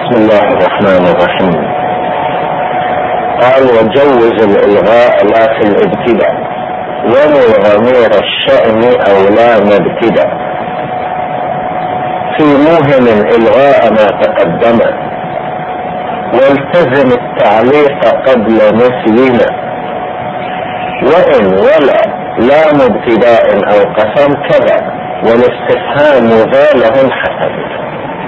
بسم الله الرحمن الرحيم. قال: وجوز الإلغاء لا في الابتداء، ولو ضمير الشأن أو لا مبتدأ، في موهم إلغاء ما تقدم، والتزم التعليق قبل نسينا، وإن لا مبتداء أو قسم كذا، والاستفهام ذا له حسب.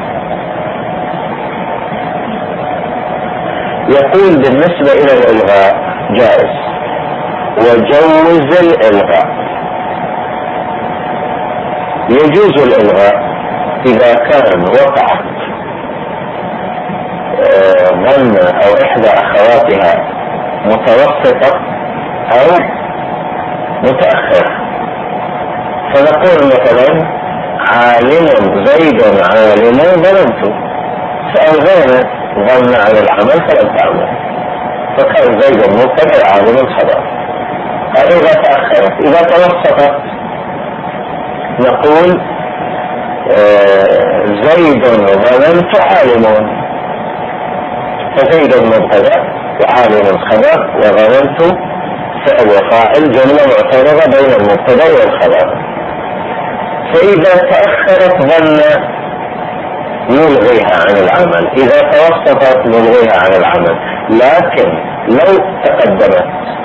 يقول بالنسبة إلى الإلغاء جائز، وجوز الإلغاء. يجوز الإلغاء إذا كان وقعت ظن أو إحدى أخواتها متوسطة أو متأخرة. فنقول مثلا: عالم زيد عالم ظننت، فألغينا ظن على العمل فلم تعمل، فكان زيد مبتدأ عالم خبر. هذا إذا تأخرت. إذا توسطت نقول: زيد ظننت عالم، فزيد مبتدأ وعالم خبر، وظننت فعل وفاعل، جملة معترضة بين المبتدأ والخبر. فإذا تأخرت ظن نلغيها عن العمل، إذا توسطت نلغيها عن العمل. لكن لو تقدمت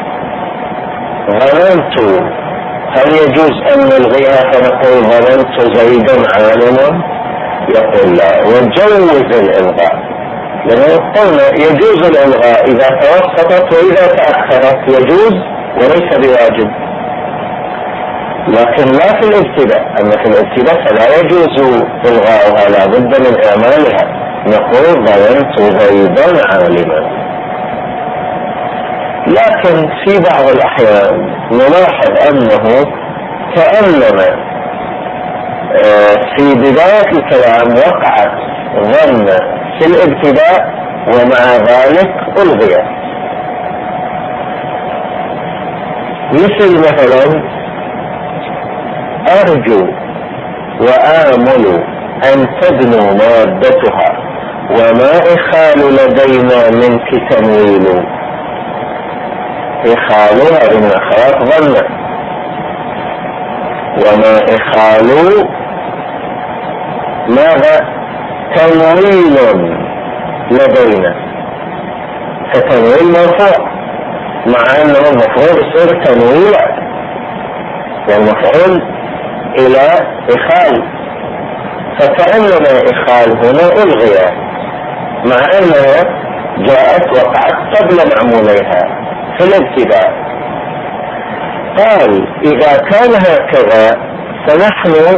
ظننت، هل يجوز أن نلغيها فنقول ظننت زيد عالم؟ يقول لا، وجوز الإلغاء. لأنه قلنا يجوز الإلغاء إذا توسطت، وإذا تأخرت يجوز وليس بواجب. لكن لا في الابتداء. أما في الابتداء فلا يجوز إلغاؤها، لا بد من إعمالها. نقول ظننت زيدا عالما. لكن في بعض الأحيان نلاحظ أنه كأنما في بداية الكلام وقعت ظن في الابتداء، ومع ذلك ألغي. مثلا: أرجو وآمل أن تدنو مادتها، وما إخال لدينا منك تنويل. إخالها من أخوات ظن، وما إخال ماذا؟ تنويل لدينا. فتنويل مرفوع، مع أنه المفروض يصير تنويلا، يعني مفعول إلى إخال. فكأننا إخال هنا ألغي، مع أنها جاءت وقعت قبل معموليها في الابتداء. قال: إذا كان هكذا فنحن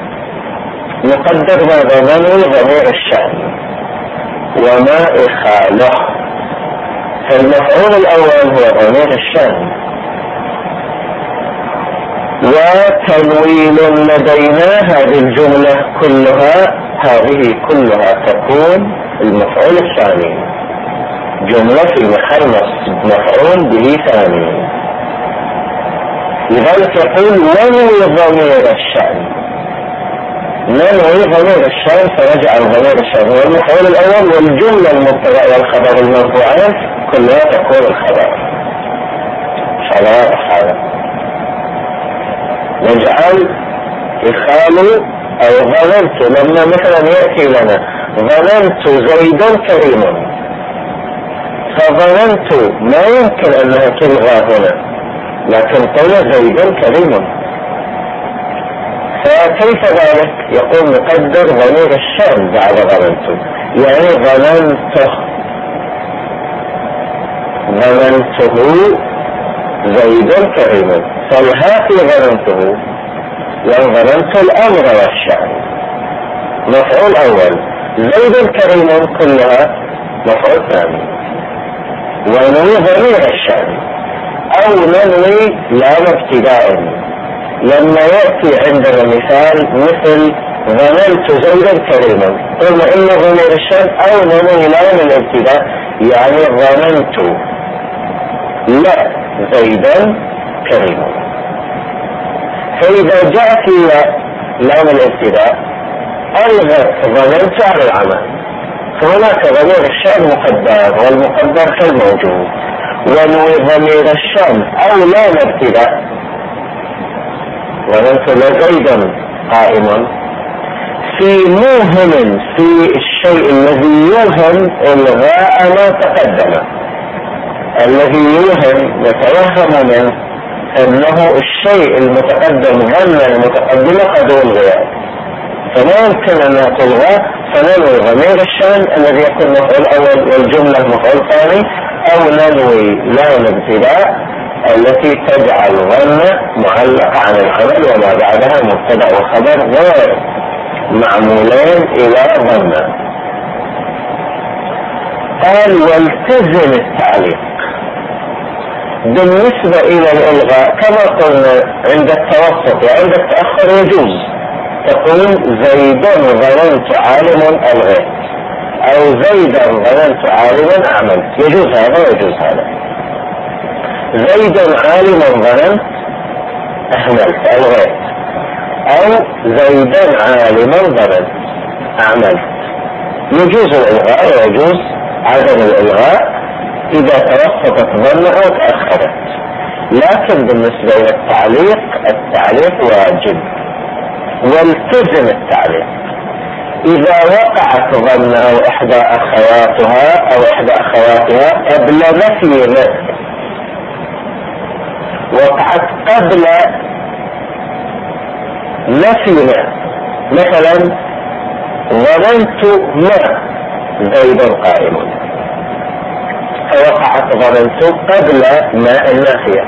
نقدر ماذا؟ ننوي ضمير الشأن وما إخاله. فالمفعول الأول هو ضمير الشأن، وتنويل لدينا هذه الجملة كلها، هذه كلها تكون المفعول الثاني، جملة في محل نصب مفعول به ثاني. لذلك يقول: ننوي ضمير الشأن. ننوي ضمير الشأن، فرجع ضمير الشأن هو المفعول الأول، والجملة المبتدأ والخبر المرفوعين كلها تكون الخبر. هذا نجعل إخال أو ظننت. لما مثلا يأتي لنا ظننت زيدا كريم، فظننت ما يمكن أنها تلغى هنا، لكن قلنا زيدا كريم. فكيف ذلك؟ يقول: نقدر ضمير الشأن بعد ظننت، يعني ظننته زيدا كريما. فالها في ظننته، يعني ظننت الأمر والشأن مفعول أول، زيدا كريما كلها مفعول ثاني. وننوي ضمير الشأن أو ننوي لام ابتداء. لما يأتي عندنا مثل ظننت زيدا كريما، قلنا إن ضمير الشأن أو ننوي لام الابتداء، يعني ظننت لا زيدا كريما. فإذا جاءت لام الابتداء ألغت ظننت على العمل، فهناك ضمير الشأن مقدر، والمقدر كالموجود، ونوي ضمير الشأن أو لا ابتداء. ظننت لزيد قائم في موهم، في الشيء الذي يوهم إلغاء ما تقدم. الذي يوهم نتوهم منه أنه الشيء المتقدم ظن المتقدم قد ألغي، فلا يمكن أن تلغى، فننوي ضمير الشأن الذي يكون مفعول أول والجملة مفعول ثاني، أو ننوي لام ابتداء التي تجعل ظن معلقة عن العمل وما بعدها مبتدأ وخبر غير معمولين إلى ظن. قال والتزم التعليق. بالنسبة إلى الإلغاء كما قلنا عند التوسط وعند التأخر يجوز تقول زيدا ظننت عالم ألغيت، أو زيدا ظننت عالما أعملت، يجوز هذا ويجوز هذا. زيدا عالما ظننت أهملت ألغيت، أو زيدا عالما ظننت أعملت. يجوز الإلغاء ويجوز عدم الإلغاء إذا توسطت ظن أو تأخرت. لكن بالنسبة إلى التعليق واجب. والتزم التعليق إذا وقعت ظن أو إحدى أخواتها قبل نفي ما، وقعت قبل نفي ما، مثلا ظننت ما زيد قائم، فوقعت ظننت قبل ما النافية،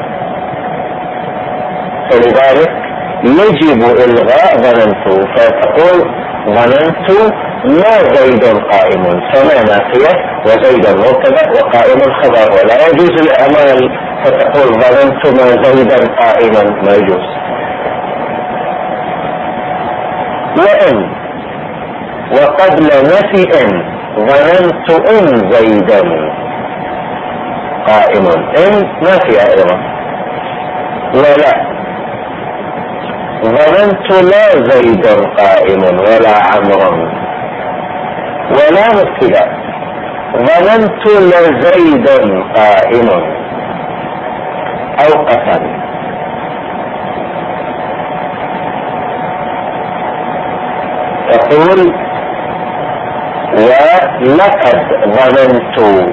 فلذلك يجب إلغاء ظننت، فتقول ظننت ما زيد قائم، فما نافية وزيد مبتدأ وقائم خبر، ولا يجوز الإعمال فتقول ظننت ما زيدا قائما، ما يجوز. وإن وقبل نفي إن ظننت إن زيدا قائم، إن نافية أيضا. ولا ظننت لا زيد قائم ولا عمرا، ولا مبتدأ ظننت لزيد قائم، أو قسم. تقول ولقد ظننت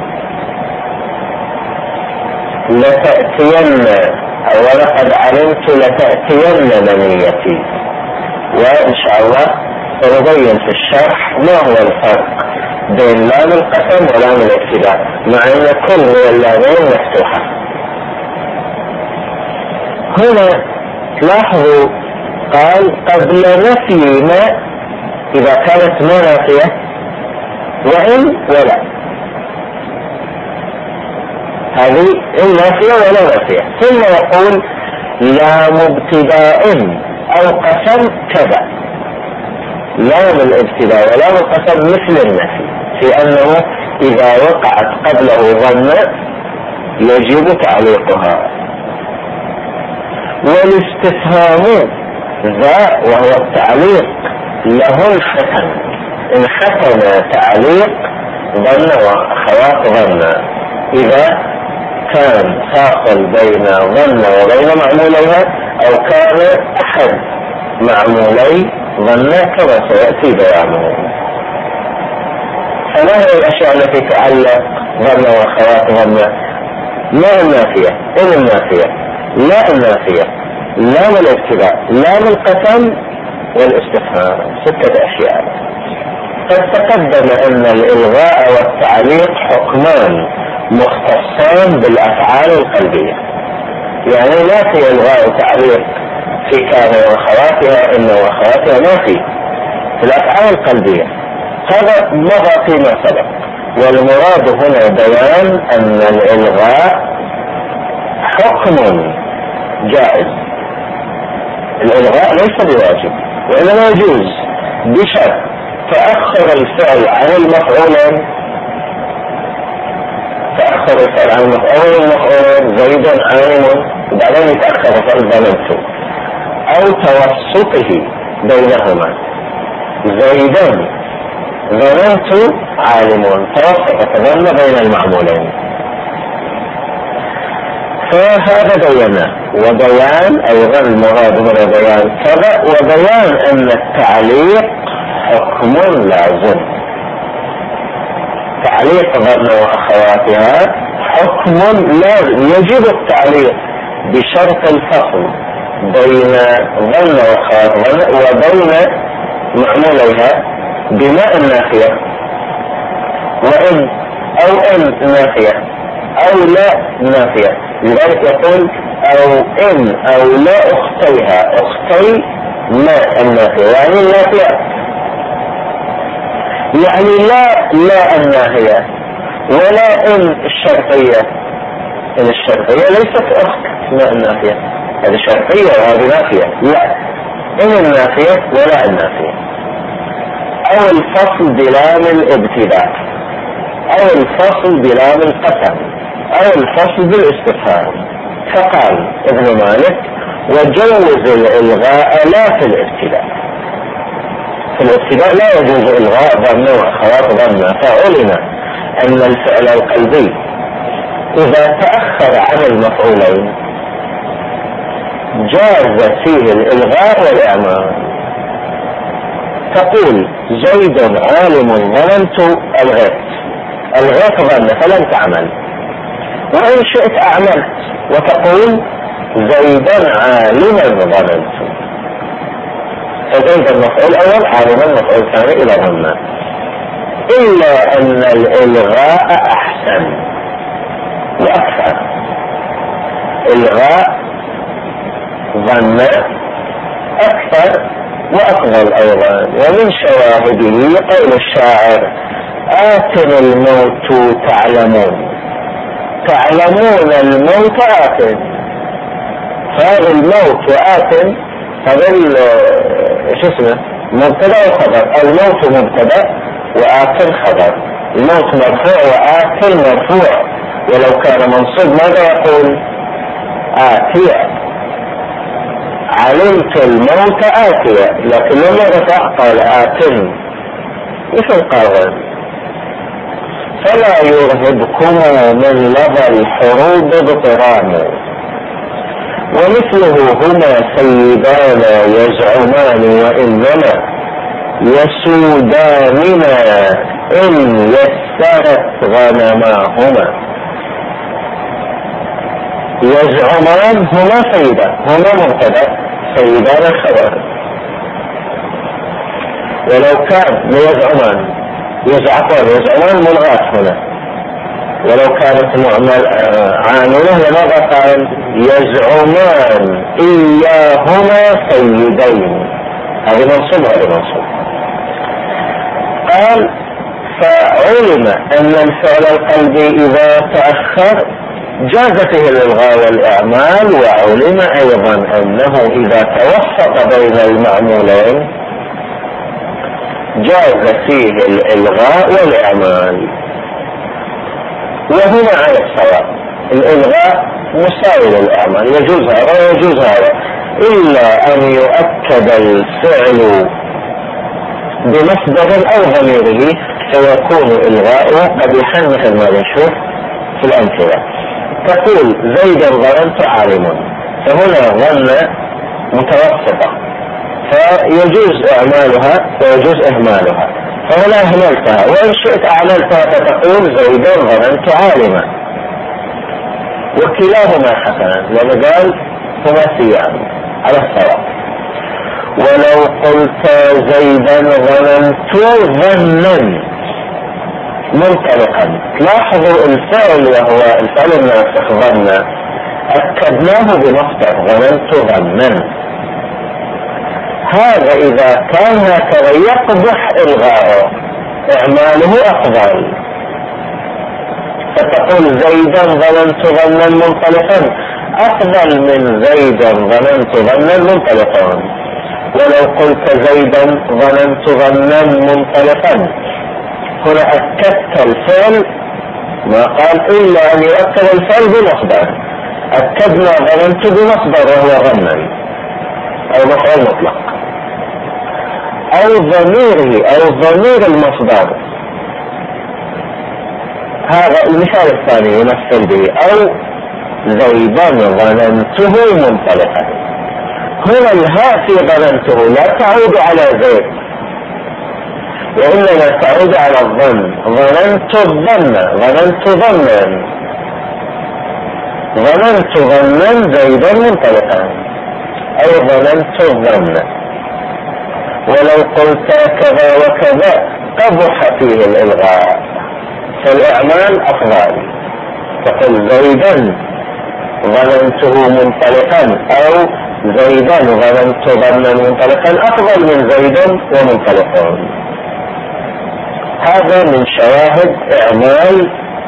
لتأتين، ولقد علمت لتأتين منيتي. وإن شاء الله سنبين في الشرح ما هو الفرق بين لام القسم ولام الابتداء، مع أن كل من اللامين مفتوحة. هنا لاحظوا قال قبل نفي ما إذا كانت ما نافية، وإن ولا، هذه إن نافية ولا نافية. ثم يقول لام ابتداء أو قسم كذا. لام الابتداء ولام القسم مثل النفي في أنه إذا وقعت قبله ظن يجب تعليقها. والاستفهام ذا وهو التعليق له الختم، إن ختم تعليق ظن وأخوات ظن، إذا كان فاصل بين ظن وبين معموليها، أو كان أحد معمولي ظن كما سيأتي بيانه. فما هي الأشياء التي تعلق ظن وأخوات ظن؟ ما النافية؟ إن النافية، لا النافية، لام الابتداء، لام القسم، والاستفهام. 6 أشياء. قد تقدم أن الإلغاء والتعليق حكمان مختصان بالأفعال القلبية، يعني لا في إلغاء وتعليق في كان وأخواتها إن وأخواتها، ما في الأفعال القلبية. هذا مضى فيما سبق، والمراد هنا بيان أن الإلغاء حكم جائز. الإلغاء ليس بواجب وإنما يجوز بشرط تأخر الفعل عن المفعولين، تأخر الفعل عن المفعولين زيد عالم، وبعدين يتأخر فعل ظننت، أو توسطه بينهما زيدا ظننت عالم، توسطت ظن بين المعمولين. فهذا بينا، وبيان أيضا المراد من بيان كذا، وبيان أن التعليق حكم لازم. تعليق ظن وأخواتها حكم لازم، يجب التعليق بشرط الفصل بين ظن وأخواتها وبين معموليها بماء نافية، وإن أو إن نافية أو لا نافية. لذلك يقول أو إن أو لا أختيها، أختي ما النافية يعني النافية، يعني لا النافية، ولا إن الشرطية. إن الشرطية ليست أخت ما النافية، هذه شرطية وهذه نافية. لا، إن النافية ولا النافية. أو الفصل بلام الابتداء، أو الفصل بلام القسم، أو الفصل بالاستفهام. فقال ابن مالك وجوز الإلغاء لا في الابتداء. في الابتداء لا يجوز إلغاء ظن وأخوات ظن. فعلم أن الفعل القلبي إذا تأخر عن المفعولين جاز فيه الإلغاء والإعمال. تقول زيد عالم ظننت الغيت ظن فلم تعمل، وإن شئت أعملت وتقول زيدا عالما ظننت، فزيد المفعول أول، عالما المفعول ثاني إلى ظن. إلا أن الإلغاء أحسن وأكثر. إلغاء ظن أكثر وأفضل أيضا. ومن شواهده قول الشاعر آتن الموت تعلمون الموت آتن. فهذا الموت وآتن هذا شو اسمه مبتدأ وخبر. الموت مبتدأ وآتن خبر. الموت مرفوع وآتن مرفوع، ولو كان منصوب ماذا يقول؟ آتية. علمت الموت آتية، لكن لما رفع قال آتن مثل قاول. فلا يرهبكم من لظى الحروب اضطرام، ومثله هما سيدان يزعمان وإنما يسوداننا إن يسرت غنماهما. يزعمان هما سيدان، هما مبتدأ، سيدان خبر. ولو كان يزعمان ملغاة هنا، ولو كانت عاملة لماذا قال يزعمان إياهما سيدين؟ هذه منصوب، هذه منصوب. قال فعلم أن الفعل القلبي إذا تأخر جاز فيه الإلغاء والإعمال. وعلم أيضا أنه إذا توسط بين المعمولين جاز فيه الإلغاء والإعمال. وهنا على الصواب، الإلغاء مساوي للإعمال، يجوز هذا ويجوز هذا، إلا أن يؤكد الفعل بمصدر أو ضميره فيكون إلغاء قبيحا مثل ما نشوف في الأمثلة. تقول زيدا ظننت عالما، فهنا ظن متوسطة فيجوز إعمالها ويجوز إهمالها، فهنا أهملتها، وإن شئت أعملتها فتقول زيدا ظننت عالما، وكلاهما حسنا لأن قال ثلاثيان على الصواب. ولو قلت زيدا ظننت ظنا منطلقا، لاحظوا الفعل وهو الفعل الناسخ ظن أكدناه بمصدر ظننت ظنا. هذا إذا كان هكذا يقبح إلغاءه، إعماله أفضل. فتقول زيدا ظننت ظنا منطلقا أفضل من زيدا ظننت ظنا منطلقا. ولو قلت زيدا ظننت ظنا منطلقا، هنا أكدت الفعل، ما قال إلا أن يؤكد الفعل بمصدر. أكدنا ظننت بمصدر وهو ظنا أو مفعول مطلق. أو ضميره أو ضمير المصدر. هذا المثال الثاني يمثل به أو زيدا ظننته منطلقا. هنا الهاء في ظننته لا تعود على زيد وإنما تعود على الظن. ظننت الظن، ظننت ظنا، ظننت ظنا زيدا منطلقا أي ظننت الظن. ولو قلت كذا وكذا قبح فيه الإلغاء، فالإعمال أفضل. تقول زيدا ظننته منطلقا أو زيدا ظننت ظنا منطلقا أفضل من زيدا ومنطلقا. هذا من شواهد إعمال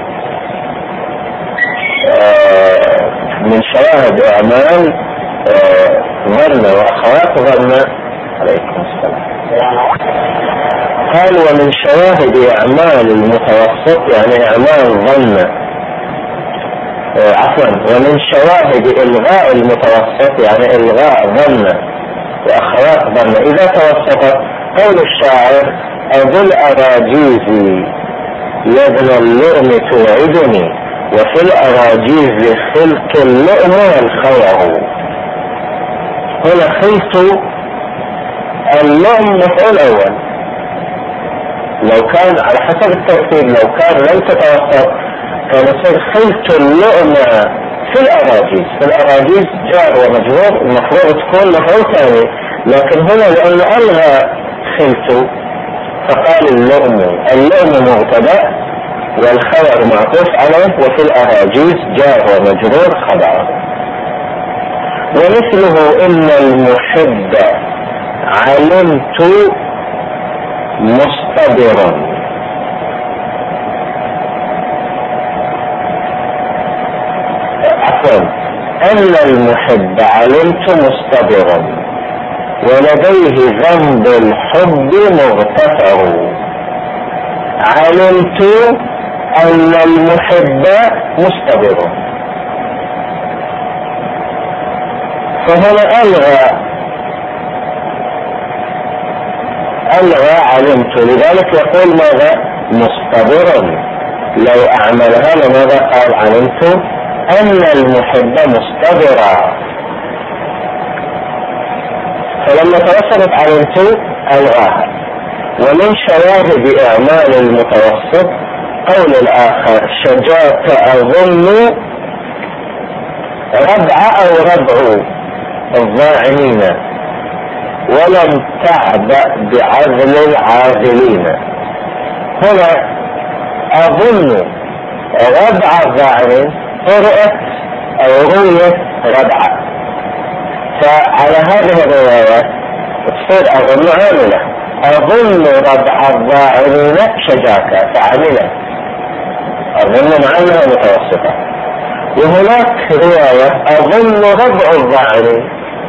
ظن وأخوات ظن. عليكم السلام. قال ومن شواهد أعمال المتوسط يعني أعمال ظن ومن شواهد إلغاء المتوسط يعني إلغاء ظن وأخوات ظن إذا توسطت قول الشاعر أبو الأراجيز يا ابن اللؤم توعدني وفي الأراجيز خلق اللؤم والخوع. هنا خلق اللؤم مفعول أول، لو كان على حسب الترتيب لو كان لم تتوسط كان يصير خلق اللؤم في الأراجيز. في الأراجيز جار ومجرور المفروض تكون مفعول ثاني، لكن هنا لأنه ألغى خلق فقال اللؤم مبتدأ والخبر معطوف عليه وفي الأراجيز جار ومجرور خبر. ومثله إن المحب علمت مصطبرا. أن المحب علمت مصطبرا ولديه ذنب الحب مغتفر. علمت أن المحب مصطبر، فهنا ألغى علمت، لذلك يقول ماذا مصطبرا. لو أعملها لماذا قال علمت أن المحب مصطبرا، فلما توسطت علمت ألغاها. ومن شواهد إعمال المتوسط قول الآخر شجاك أظن ربع أو ربع الظاعنين ولم تعبأ بعزل العازلين. هنا أظن ربع الظاعنين قرأت أو رويت ربع، فعلى هذه الروايات تصير أظن عاملة. أظن ربع الظاعنين شجاك فعملت، أظن معناها متوسطة. وهناك رواية أظن ربع الظاعنين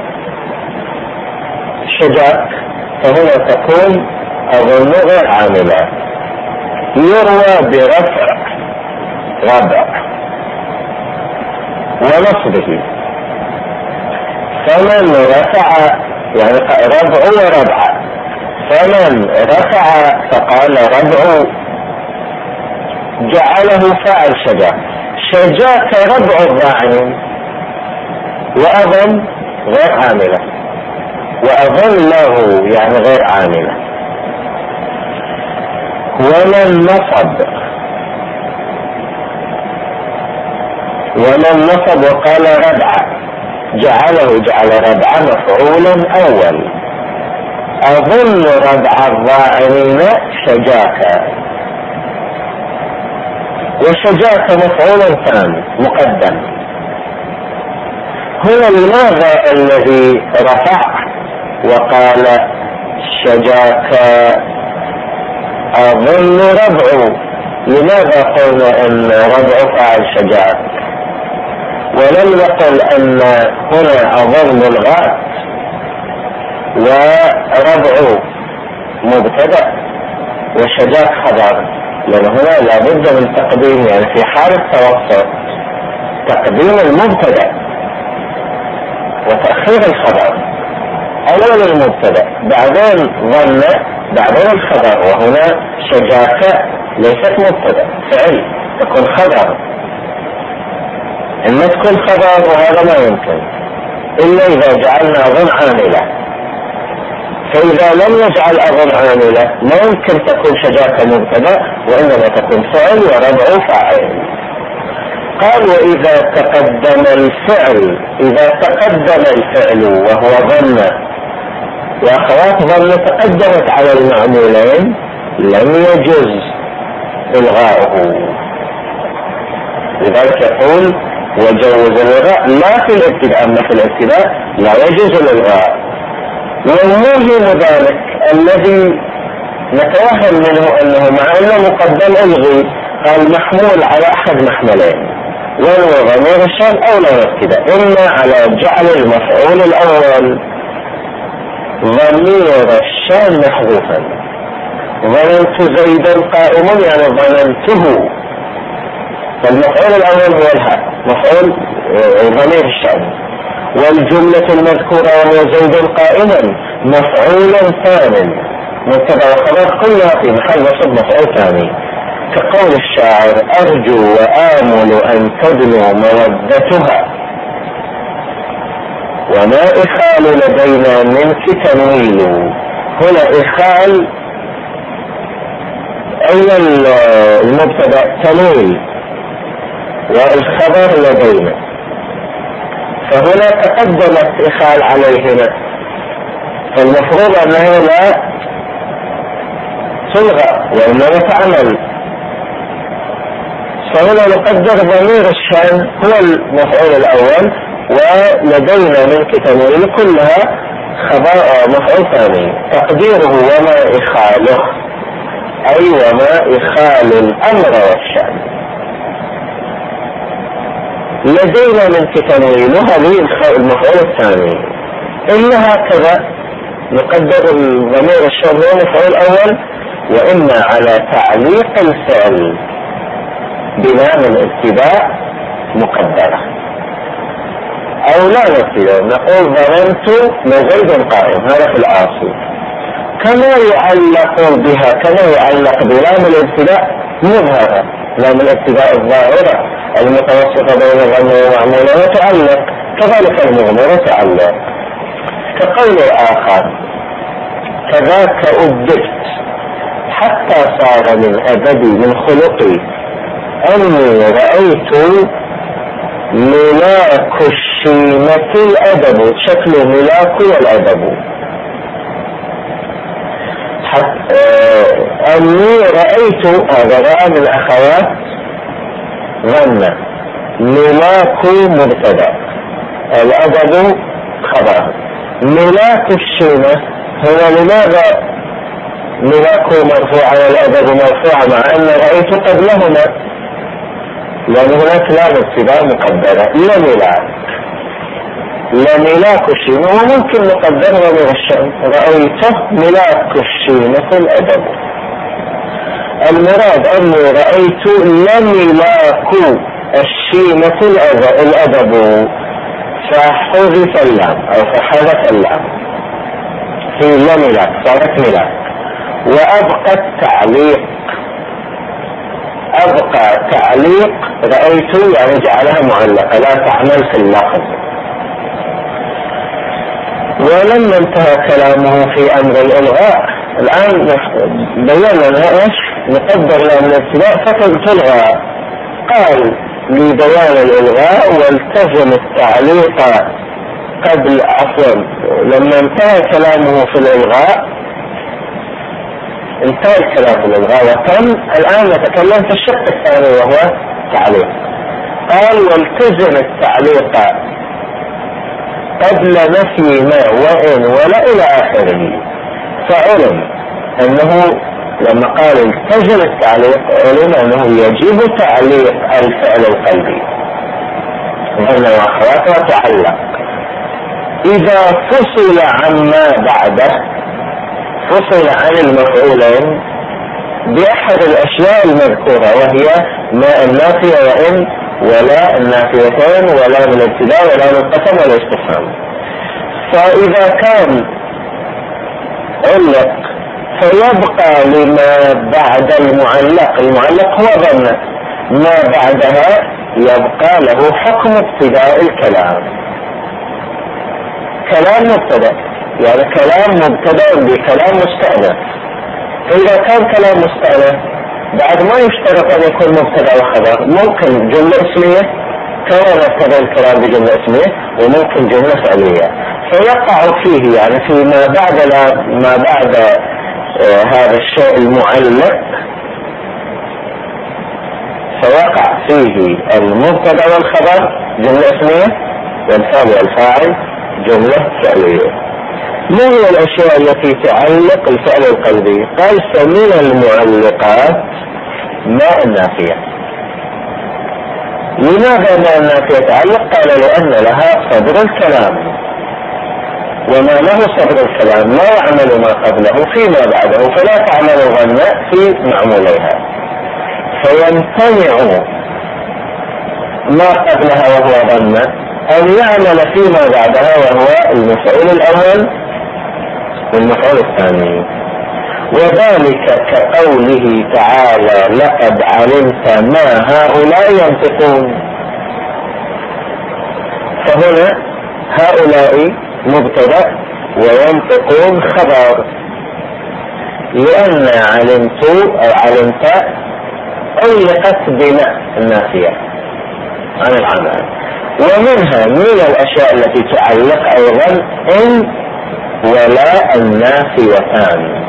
شجاك، فهنا تكون أظن غير عاملة. يروى برفع ربع ونصبه، فمن رفع يعني ربع وربع، فمن رفع فقال ربع جعله فعل شجاك. شجاك ربع الظاعنين وأظن غير عاملة، وأظن له يعني غير عاملة. ومن نصب وقال ربع جعل ربع مفعولا أول. أظن ربع الظاعنين شجاك، وشجاك مفعولا ثاني مقدم. هنا لماذا الذي رفع وقال شجاك أظن ربع؟ لماذا قلنا أن ربع فعل شجاك ولم يقل أن هنا أظن الغاء وربع مبتدأ وشجاك خبر؟ لأن هنا لابد من تقديم، يعني في حال التوسط تقديم المبتدأ وتأخير الخبر. أول المبتدأ بعدين ظن بعدين الخبر، وهنا شجاك ليست مبتدأ، فعل تكون خبر. إما تكون خبر وهذا ما يمكن إلا إذا جعلنا أظن عاملة، فإذا لم يجعل أظن عاملة لا يمكن تكون شجاك مبتدأ، وإنما تكون فعل وربع فاعل. قال وإذا تقدم الفعل، إذا تقدم الفعل وهو ظن، وأخوات ظن تقدمت على المعمولين لم يجوز إلغاؤه. لذلك يقول وجوز الإلغاء لا في الابتداء، أما في الابتداء لا يجوز الإلغاء. والموهم ذلك الذي نتوهم منه أنه مع أنه مقدم ألغي، قال محمول على أحد محملين، وهو ضمير الشأن أو لا يبتدأ، إما على جعل المفعول الأول ضمير الشأن محذوفا، ظننت زيدا قائما يعني ظننته، فالمفعول الأول هو الهاء مفعول ضمير الشأن، والجملة المذكورة وهو زيد قائما مفعول ثاني، مبتدأ وخبر كلها في محل نصب مفعول ثاني، كقول الشاعر أرجو وآمل أن تدنو مودتها، وما إخال لدينا منك تنويل. هنا إخال أين المبتدأ تنويل والخبر لدينا، فهنا تقدمت إخال عليهما، فالمفروض أنها لا تلغى وإنما تعمل، فهنا نقدر ضمير الشأن هو المفعول الأول، ولدينا من كتنويل كلها خبر مفعول ثاني، تقديره وما إخاله أي وما إخال الأمر والشأن. لدينا من كتنويل هذه المفعول الثاني، إلا هكذا نقدر ضمير الشأن هو المفعول الأول، وإما على تعليق الفعل بناء الابتداء مقدرة أو لا نبتدأ، نقول ظننت لزيد قائم، هذا في العاصي، كما يعلق بها كما يعلق بلام الابتداء مظهرة، لام الابتداء الظاهرة المتوسطة بين الظن ومعمولة وتعلق، كذلك المغمرة تعلق. كقول الآخر كذاك أدبت حتى صار من أدبي من خلقي أني رأيت ملاك الشيمة الأدب، شكل ملاك والأدب، أني رأيت هذا رأى من أخوات ظن، ملاك مبتدأ الأدب خبر، ملاك الشيمة هو لماذا ملاك مرفوع والأدب مرفوع مع أن رأيت قبلهما؟ لأن هناك لا ابتداء مقدرة، لا ملاك الشيمة، وممكن نقدرها من الشأن رأيته ملاك الشيمة الأدب. المراد أني رأيت لملاك الشيمة الأدب، فحذف اللام أو فحذف اللام في لملاك صارت ملاك، وأبقى التعليق، أبقى تعليق رأيت يعني جعلها معلقة لا تعمل في اللفظ. ولما انتهى كلامه في أمر الإلغاء، الآن بينا لها إيش نقدر لها من الابتداء فتلغى، قال لبيان الإلغاء والتزم التعليق قبل عفوا. لما انتهى كلامه في الإلغاء انتهى الكلام في الإلغاء وتم، الآن نتكلم في الشق الثاني وهو تعليق. قال والتزم التعليق قبل نفي ما وإن ولا إلى آخره، فعلم أنه لما قال التزم التعليق علم أنه يجب تعليق الفعل القلبي ظن وأخواته تعلق إذا فصل عما بعده، فصل عن المفعولين بأحد الأشياء المذكورة، وهي ما النافية وإن ولا النافيتين ولا من الابتداء ولا من القسم ولا الاستفهام. فإذا كان علق فيبقى لما بعد المعلق هو ظن، ما بعدها يبقى له حكم ابتداء الكلام. كلام مبتدأ يعني كلام مبتدأ بكلام مستأنف، فإذا كان كلام مستأنف بعد ما يشترط أن يكون مبتدأ وخبر، ممكن جملة اسمية كما نبتدأ الكلام بجملة اسمية، وممكن جملة فعلية، فيقع فيه يعني في ما بعد هذا الشيء المعلق فيقع فيه المبتدأ والخبر جملة اسمية، والفعل والفاعل جملة فعلية. ما هي الأشياء التي تعلق الفعل القلبي؟ قال فمن المعلقات ما النافية. لماذا ما النافية تعلق؟ قال لأن لها صدر الكلام، وما له صدر الكلام لا يعمل ما قبله فيما بعده، فلا تعمل ظن في معموليها، فيمتنع ما قبلها وهو ظن أن يعمل فيما بعدها وهو المفعول الأول والمفعول الثاني. وذلك كقوله تعالى لقد علمت ما هؤلاء ينطقون، فهنا هؤلاء مبتدأ وينطقون خبر، لأن علمت أو علمت علقت بما النافية عن العمل. ومنها من الأشياء التي تعلق أيضا إن ولا النافيتان.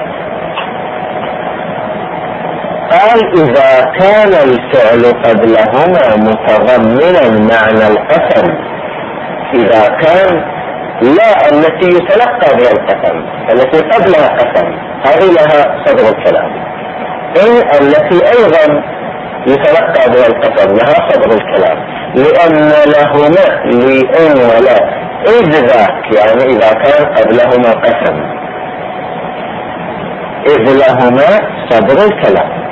قال إذا كان الفعل قبلهما متضمنا معنى القسم، إذا كان لا التي يتلقى بها القسم، التي قبلها قسم هذه لها صدر الكلام، إن التي أيضا يتلقى بها القسم لها صدر الكلام، لأن لهما لإن ولا إذ ذاك يعني إذا كان قبلهما قسم، إذ لهما صدر الكلام.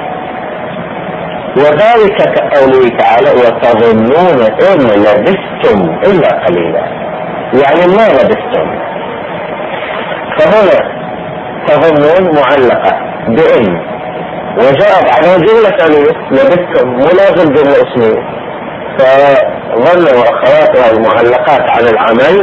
وذلك كقوله تعالى وتظنون إن لبثتم إلا قليلا، يعني ما لبثتم. فهنا تظنون معلقة بإن وجاء بعدها جملة ثانية لبثتم ملازم جملة اسمية، فظن وأخواتها المعلقات عن العمل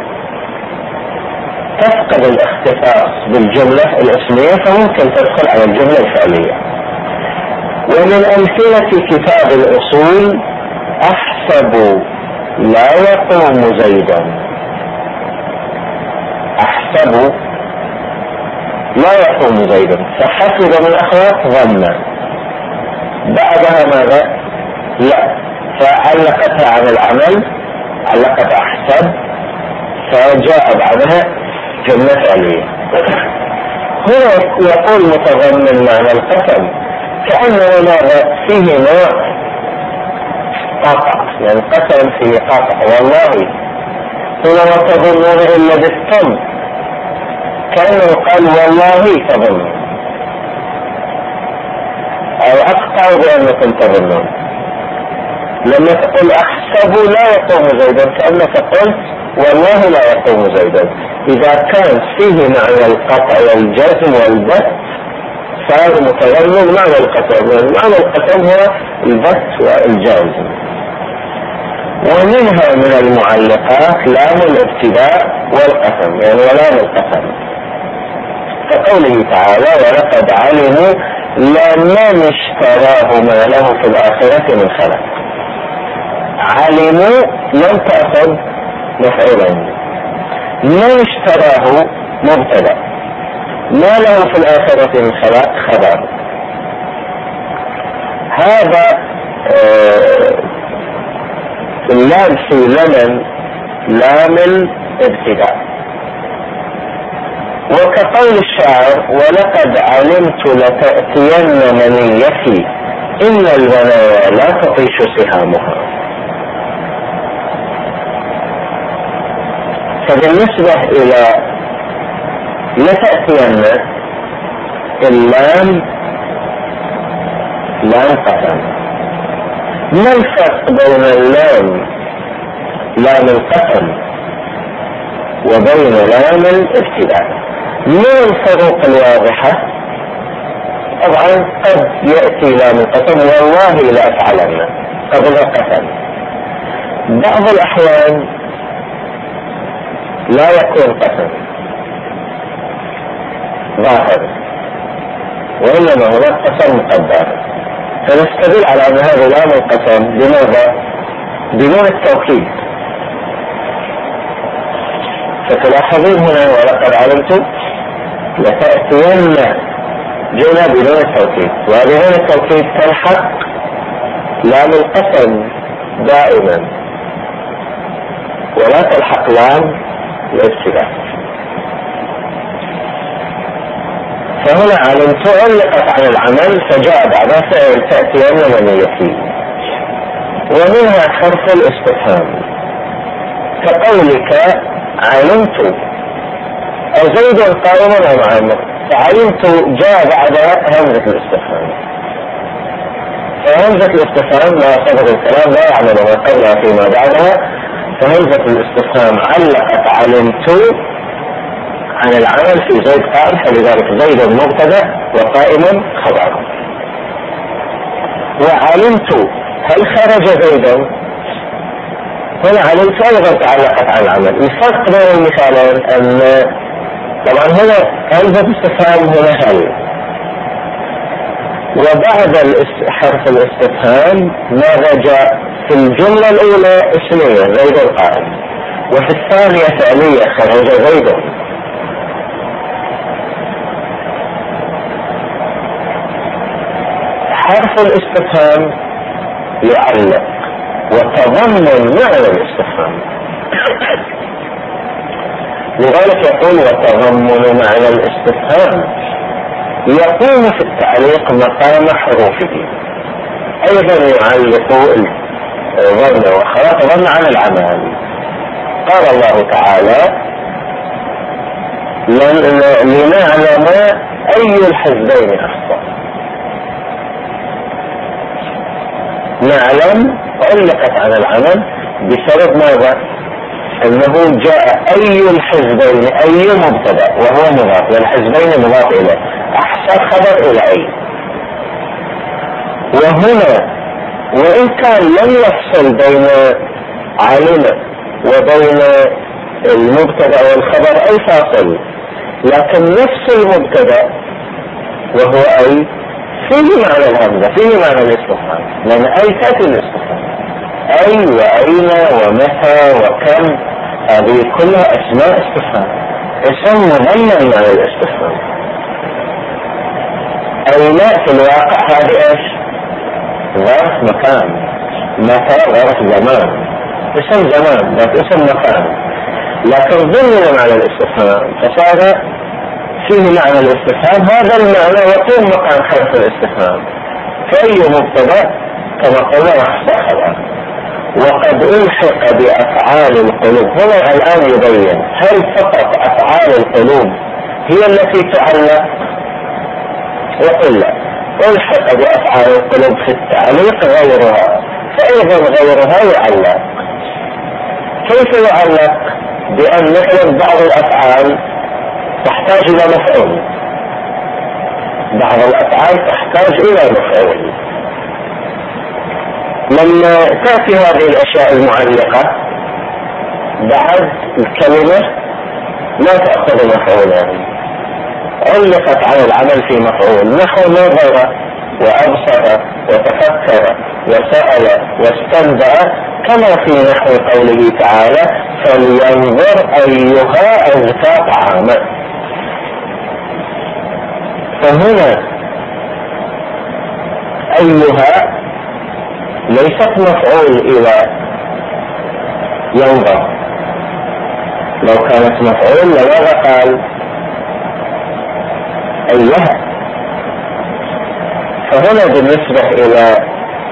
تفقد الاختصاص بالجملة الاسمية، فممكن تدخل على الجملة الفعلية. ومن أمثلة كتاب الأصول أحسب لا يقوم زيدا، أحسب لا يقوم زيدا، فحسب من أخوات ظن، بعدها ماذا؟ لا، فعلقتها عن العمل، علقت أحسب، فجاء بعدها جملة فعلية. هنا يقول متضمن معنى القسم، كأنه ماذا فيه نوع قطع، يعني قسم فيه قطع، والله هنا وتظنون إن لبثتم، كأنه قال والله تظنون، أو أقطع بأنكم تظنون. لما تقول أحسب لا يقوم زيدا كأنك قلت والله لا يقوم زيدا. إذا كان فيه معنى القطع والجزم والبث صار متضمن معنى القسم، معنى القسم هو البث والجزم. ومنها من المعلقات لام الابتداء والقسم، يعني ولام القسم، كقوله تعالى ولقد علموا لمن اشتراه ما له في الآخرة من خلق. علموا لم تأخذ مفعولا، من اشتراه مبتدأ، ما له في الآخرة من خلق خبر. هذا اللام في لمن لام الابتداء. وكقول الشاعر ولقد علمت لتأتين منيتي إن المنايا لا تطيش سهامها. فبالنسبة إلى لتأتين اللام لام قسم. ما الفرق بين اللام لام القسم وبين لام الابتداء؟ من الفروق الواضحة طبعا قد يأتي لام القسم والله لأفعلن قبل القسم. بعض الأحيان لا يكون قسم ظاهر وإنما هو قسم مقدر، فنستدل على أن هذا لام القسم بماذا؟ بدون التوكيد. فتلاحظون هنا ولقد علمت لتأتين جملة بدون التوكيد، وبدون التوكيد تلحق لام القسم دائما ولا تلحق لام الابتداء. فهنا علمت علقت عن العمل فجاء بعدها فعل تأتين منيتي. ومنها حرف الاستفهام كقولك علمت زيد قائم أم عامر، فعلمت جاء بعد همزة الاستفهام، فهمزة الاستفهام لا صدر الكلام لا يعمل ما قبلها فيما بعدها، فهمزة الاستفهام علقت علمت عن العمل في زيد قائم، فلذلك زيد مبتدأ وقائم خبر. وعلمت هل خرج زيدا؟ هنا علمت أيضا تعلقت عن العمل. الفرق بين المثالين أن طبعا هنا همزة الاستفهام هنا هل، وبعد حرف الاستفهام ماذا جاء؟ في الجملة الأولى اسمية زيد القائم، وفي الثانية فعلية خرج زيد. حرف الاستفهام يعلق وتضمن معنى الاستفهام، لذلك يقول وتضمن معنى الاستفهام يقوم في التعليق مقام حروفه. ايضا يعلق ظن وخلاص ظن عن العمل. قال الله تعالى لنعلم اي الحزبين احصى. نعلم علقت عن العمل بسبب ماذا؟ انه جاء اي الحزبين، اي مبتدا وهو مضاف، والحزبين مضاف اليه، احصى خبر الى اي. وهنا وان كان لم يفصل بين علم وبين المبتدا والخبر اي فاصل، لكن نفس المبتدا وهو اي فيه معنى الهمزه، فيه معنى الاستفهام، لان اي تاتي الاستفهام. اي واين ومتى وكم هذه كلها اسماء استفهام، اسم مضمن على الاستفهام. اين في الواقع هذه ايش؟ ظرف مكان، متى ظرف زمان، اسم زمان بس اسم مكان، لكن ضمن معنى الاستفهام فصار فيه معنى الاستفهام. هذا المعنى يقوم مقام حرف الاستفهام، فأي مبتدأ كما قلنا يحصى خبر. وقد ألحق بأفعال القلوب. هنا الآن يبين هل فقط أفعال القلوب هي التي تعلق؟ يقول لا، ألحق بأفعال القلوب في التعليق غيرها، فأيضا غيرها يعلق. كيف يعلق؟ بأن مثلا بعض الأفعال تحتاج إلى مفعول، بعض الأفعال تحتاج إلى مفعول. لما تأتي هذه الأشياء المعلقة بعد الكلمة لا تأخذ مفعولا، علقت على العمل في مفعول، نحو نظر وأبصر وتفكر وسأل واستنبأ، كما في نحو قوله تعالى فلينظر أيها أزكى طعاما. فهنا أيها ليست مفعول إلى ينظر، لو كانت مفعول لماذا قال أيها؟ فهنا بالنسبة إلى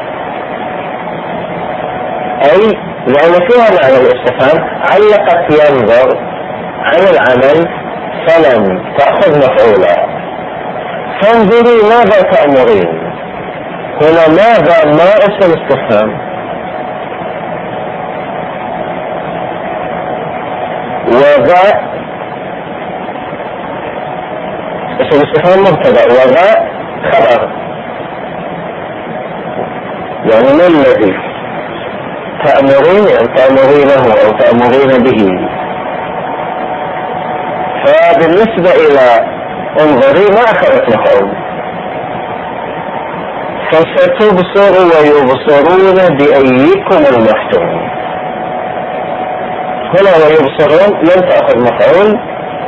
أي لأن فيها معنى الاستفهام علقت ينظر عن العمل فلم تأخذ مفعولا. فانظري ماذا تأمرين؟ هنا ماذا ما اسم استفهام، وذا اسم الاستفهام مبتدأ وذا خبر، يعني ما الذي تأمرينه أو تأمرين به. فبالنسبة إلى انظري ما أخذت مفعول، فستبصر ويبصرون بأيكم المفتون. هنا ويبصرون لم تأخذ مفعول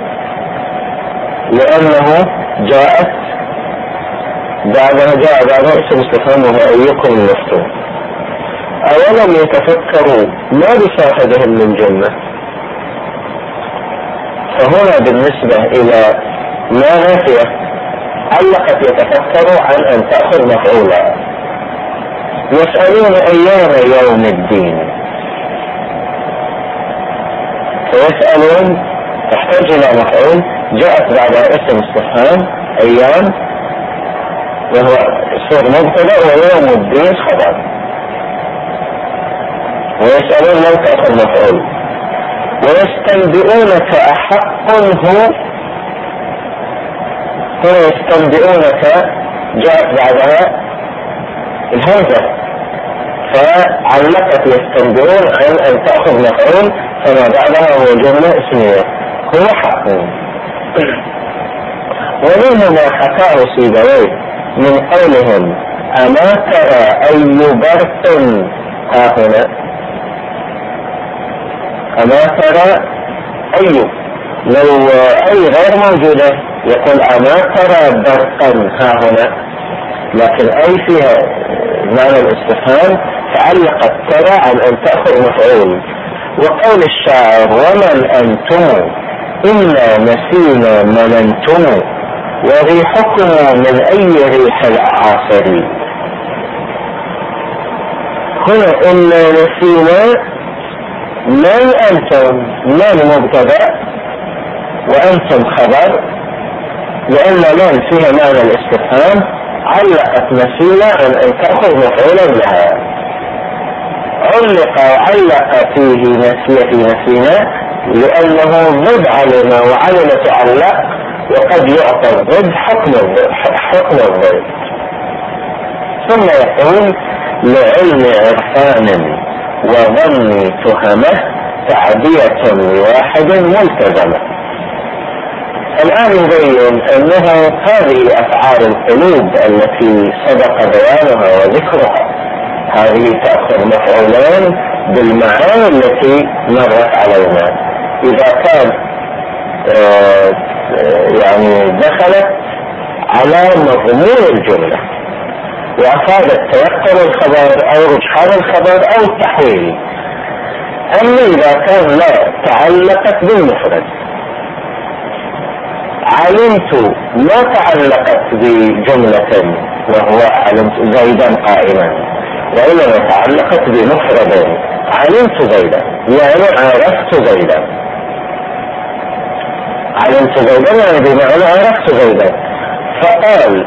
لأنه جاءت بعدها جاء بعدها اسم استفهام وهو أيكم المفتون. أولم يتفكروا ما بصاحبهم من جنة. فهنا بالنسبة إلى ما نافية علقت يتفكروا عن أن تأخذ مفعولا. يسألون أيام يوم الدين، فيسألون تحتاج إلى مفعول، جاءت بعدها اسم استفهام أيام وهو صور مبتدأ ويوم الدين خبر. ويسألون لم تأخذ مفعول. ويستنبئونك أحق هو، هنا يستنبئونك جاءت بعدها الهمزة فعلقت يستنبئون عن أن تأخذ مفعول، فما بعدها هو جملة اسمية هو حق. ومنه ما حكاه سيبويه من قولهم أما ترى أي برق ها هنا. أما ترى أي، لو أي غير موجودة يقول أما ترى برقا ها هنا، لكن أي فيها معنى الاستفهام فعلقت ترى عن أن تأخذ مفعول. وقول الشاعر ومن أنتم إنا نسينا من أنتم وريحكم من أي ريح الأعاصر. هنا إنا نسينا من أنتم، من مبتدأ وأنتم خبر، لأن من فيها معنى الاستفهام علقت نسينا عن أن تأخذ مفعولا لها. علق فيه نسينا لأنه ضد علم، وعلم تعلق، وقد يعطى الضد حكم الضد. ثم يقول لعلم عرفان وظن تهمه تعدية لواحد ملتزمة. الآن يبين أنه هذه أفعال القلوب التي سبق بيانها وذكرها هذه تأخذ مفعولان بالمعاني التي مرت علينا. إذا كان يعني دخلت على مضمون الجملة وأفادت تيقن الخبر أو رجحان الخبر أو التحويل. أما إذا كان لا تعلقت بالمفرد، علمت ما تعلقت بجملة وهو علمت زيدا قائما، وإنما تعلقت بمفرد علمت زيدا، يعني عرفت زيدا. علمت زيدا يعني بمعنى عرفت زيدا. فقال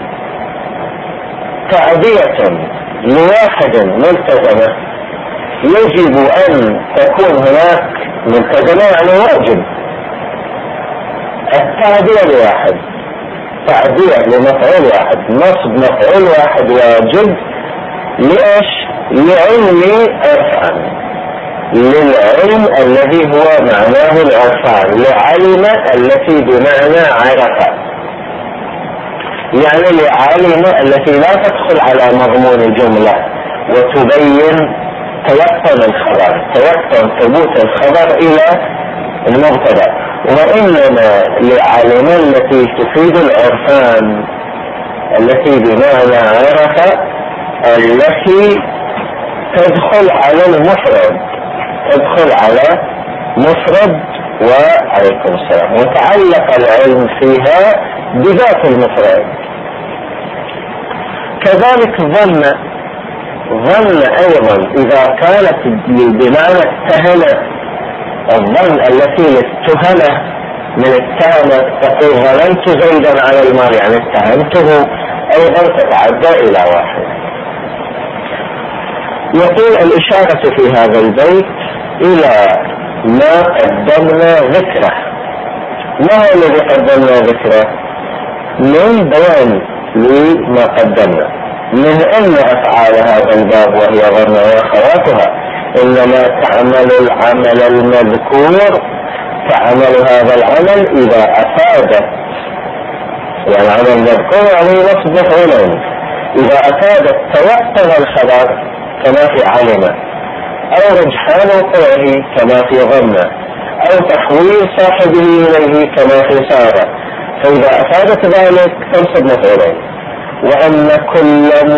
تعدية لواحد ملتزمة، يجب أن تكون هناك ملتزمة يعني واجب. التعدية لواحد، تعدية لمفعول واحد، نصب مفعول واحد واجب. لإيش؟ لعلم عرفان، للعلم الذي هو معناه العرفان، لعلم التي بمعنى عرف، يعني لعلم التي لا تدخل على مضمون الجملة وتبين تيقن الخبر، تيقن ثبوت الخبر إلى المبتدأ، وإنما لعلم التي تفيد العرفان التي بمعنى عرف، التي تدخل على المفرد، تدخل على مفرد وعليكم السلام، وتعلق العلم فيها بذات المفرد. كذلك ظن أيضا إذا كانت بمعنى اتهمت، الظن التي اتهمه من التهمة تقول ظننت زيدا على المال يعني اتهمته، أيضا تتعدى إلى واحد. يقول الإشارة في هذا البيت إلى ما قدمنا ذكره. ما هو الذي قدمنا ذكره؟ من بيان لما قدمنا من أن أفعال هذا الباب وهي ظن وأخواتها إنما تعمل العمل المذكور، تعمل هذا العمل إذا أفادت، يعني عمل المذكور يعني نصب مفعولين، إذا أفادت توقف الخبر كما في علم، أو رجحان وقوعه كما في ظن، أو تحويل صاحبه إليه كما في سارة، فإذا أفادت ذلك تنصب مفعولين. وأن كل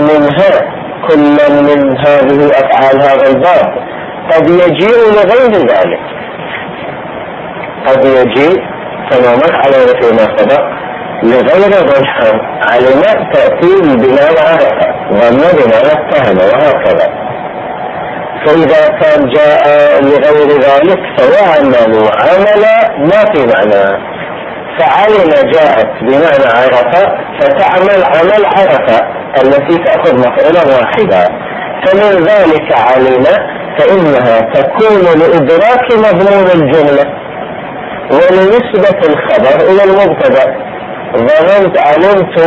من هذه أفعال هذا الباب قد يجيء لغير ذلك، قد يجيء كما مر علينا فيما سبق لغير الرجحان. علم تأتي بمعنى عرف، ظن بمعنى اتهم، وهكذا. فإذا كان جاء لغير ذلك فيعمل عمل ما في معنى. فعلم جاءت بمعنى عرف فتعمل عمل عرف التي تأخذ مفعولا واحدا. فمن ذلك علم فإنها تكون لإدراك مضمون الجملة ولنسبة الخبر إلى المبتدأ. ظننت علمت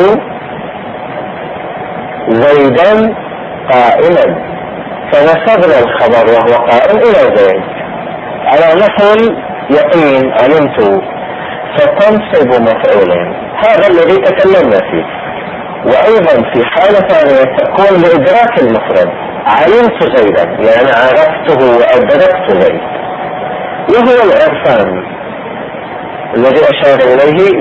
زيدا قائما، فنسبنا الخبر وهو قائم إلى زيد على نحو يقين علمت، فتنصب مفعولين. هذا الذي تكلمنا فيه. وأيضا في حالة ثانية تكون لإدراك المفرد، علمت زيدا يعني عرفته وأدركت زيد، وهو العرفان الذي أشار إليه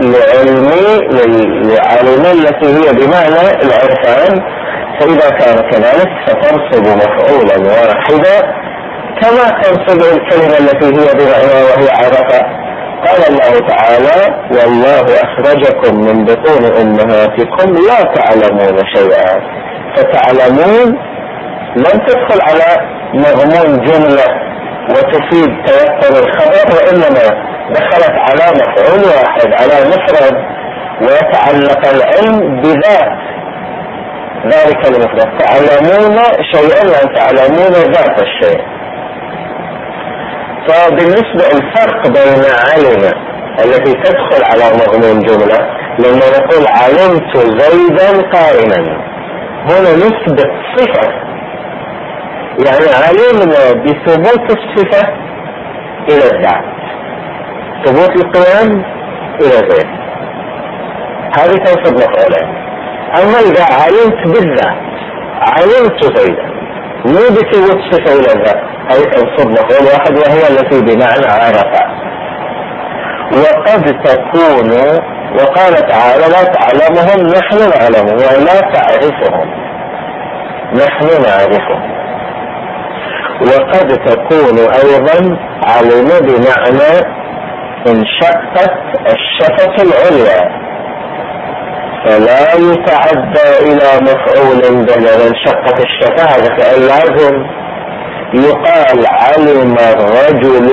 لعلم التي هي بمعنى العرفان. فإذا كان كذلك فتنصب مفعولا واحدا كما تنصب الكلمة التي هي بمعنى وهي عرف. قال الله تعالى: والله أخرجكم من بطون أمهاتكم لا تعلمون شيئا. فتعلمون لم تدخل على مضمون جملة وتفيد توقف الخبر، وإنما دخلت على مفعول واحد، على مفرد، ويتعلق العلم بذات ذلك المفرد. تعلمون شيئا يعني تعلمون ذات الشيء. فبالنسبة الفرق بين علم التي تدخل على مضمون جملة، لما نقول علمت زيدا قائما، هنا نثبت صفة، يعني علمنا بثبوت الصفة إلى الذات، ثبوت القيام إلى زيد، هذه تنصب مفعولين. أما إذا علمت بالذات علمت زيدا مو بثبوت صفة إلى الذات، هذه تنصب مفعول واحد وهي التي بمعنى عرف. وقد تكون، وقال تعالى: لا تعلمهم نحن نعلمهم، ولا تعرفهم نحن نعرفهم. وقد تكون أيضا علم بمعنى انشقت الشفة العليا، فلا يتعدى إلى مفعول بدل انشقت الشفة، هذا فعل لازم. يقال علم الرجل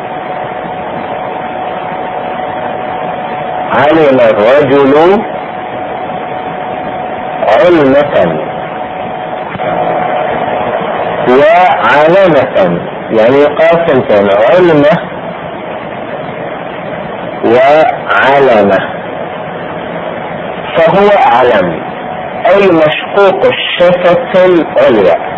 علمة وعلمة، يعني يقال ثنتين، علمة وعلمة. فهو علم أي مشقوق الشفة العليا.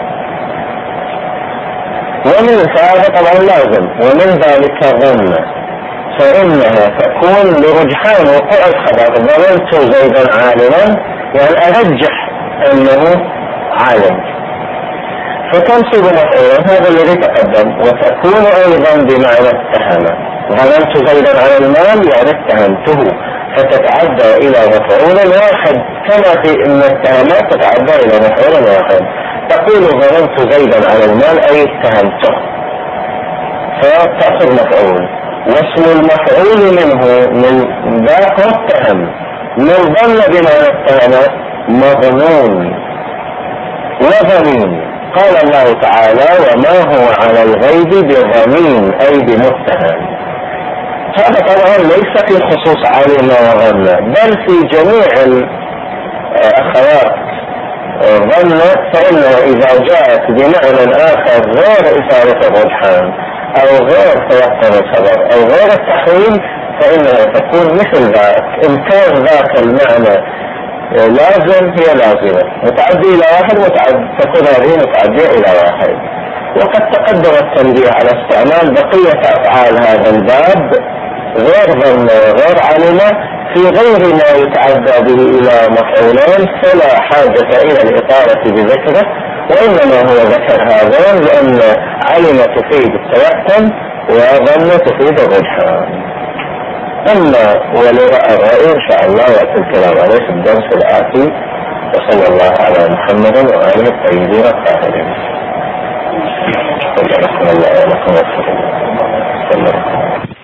ومن هذا طبعا لازم، ومن ذلك ظن، فإنها تكون لرجحان وقوع الخبر. ظننت زيدا عالما يعني أرجح أنه عالم، فتنصب مفعولا، هذا الذي تقدم. وتكون أيضا بمعنى اتهم، ظننت زيدا على المال يعني اتهمته، فتتعدى إلى مفعول واحد، كما في إن الاتهامات تتعدى إلى مفعول واحد. تقول ظننت زيدا على المال أي اتهمته، فتأخذ مفعول. واسم المفعول منه من ذاك اتهم، من ظن بمعنى اتهم مظنون وظنين. قال الله تعالى: وما هو على الغيب بظنين أي بمتهم. هذا طبعا ليس في خصوص علم وظن، بل في جميع الأخوات ظن، فإنها إذا جاءت بمعنى آخر غير إثارة الرجحان أو غير توقف الخبر أو غير التحويل فإنها تكون مثل ذاك. إن كان ذاك المعنى لازم هي لازمة، متعدي إلى واحد تكون هذه متعدية إلى واحد. وقد تقدم التنبيه على استعمال بقية أفعال هذا الباب غير علمة في غير ما يتعدى به إلى مفعولين، فلا حاجة إلى الإطالة بذكره، وإنما هو ذكر هذا لأن علم تفيد التيقن وظن تفيد الرجحان. أما ولرأى الرأي إن شاء الله يأتي الكلام عليه في الدرس الآتي. وصلى الله على محمد وآله الطيبين الطاهرين. الله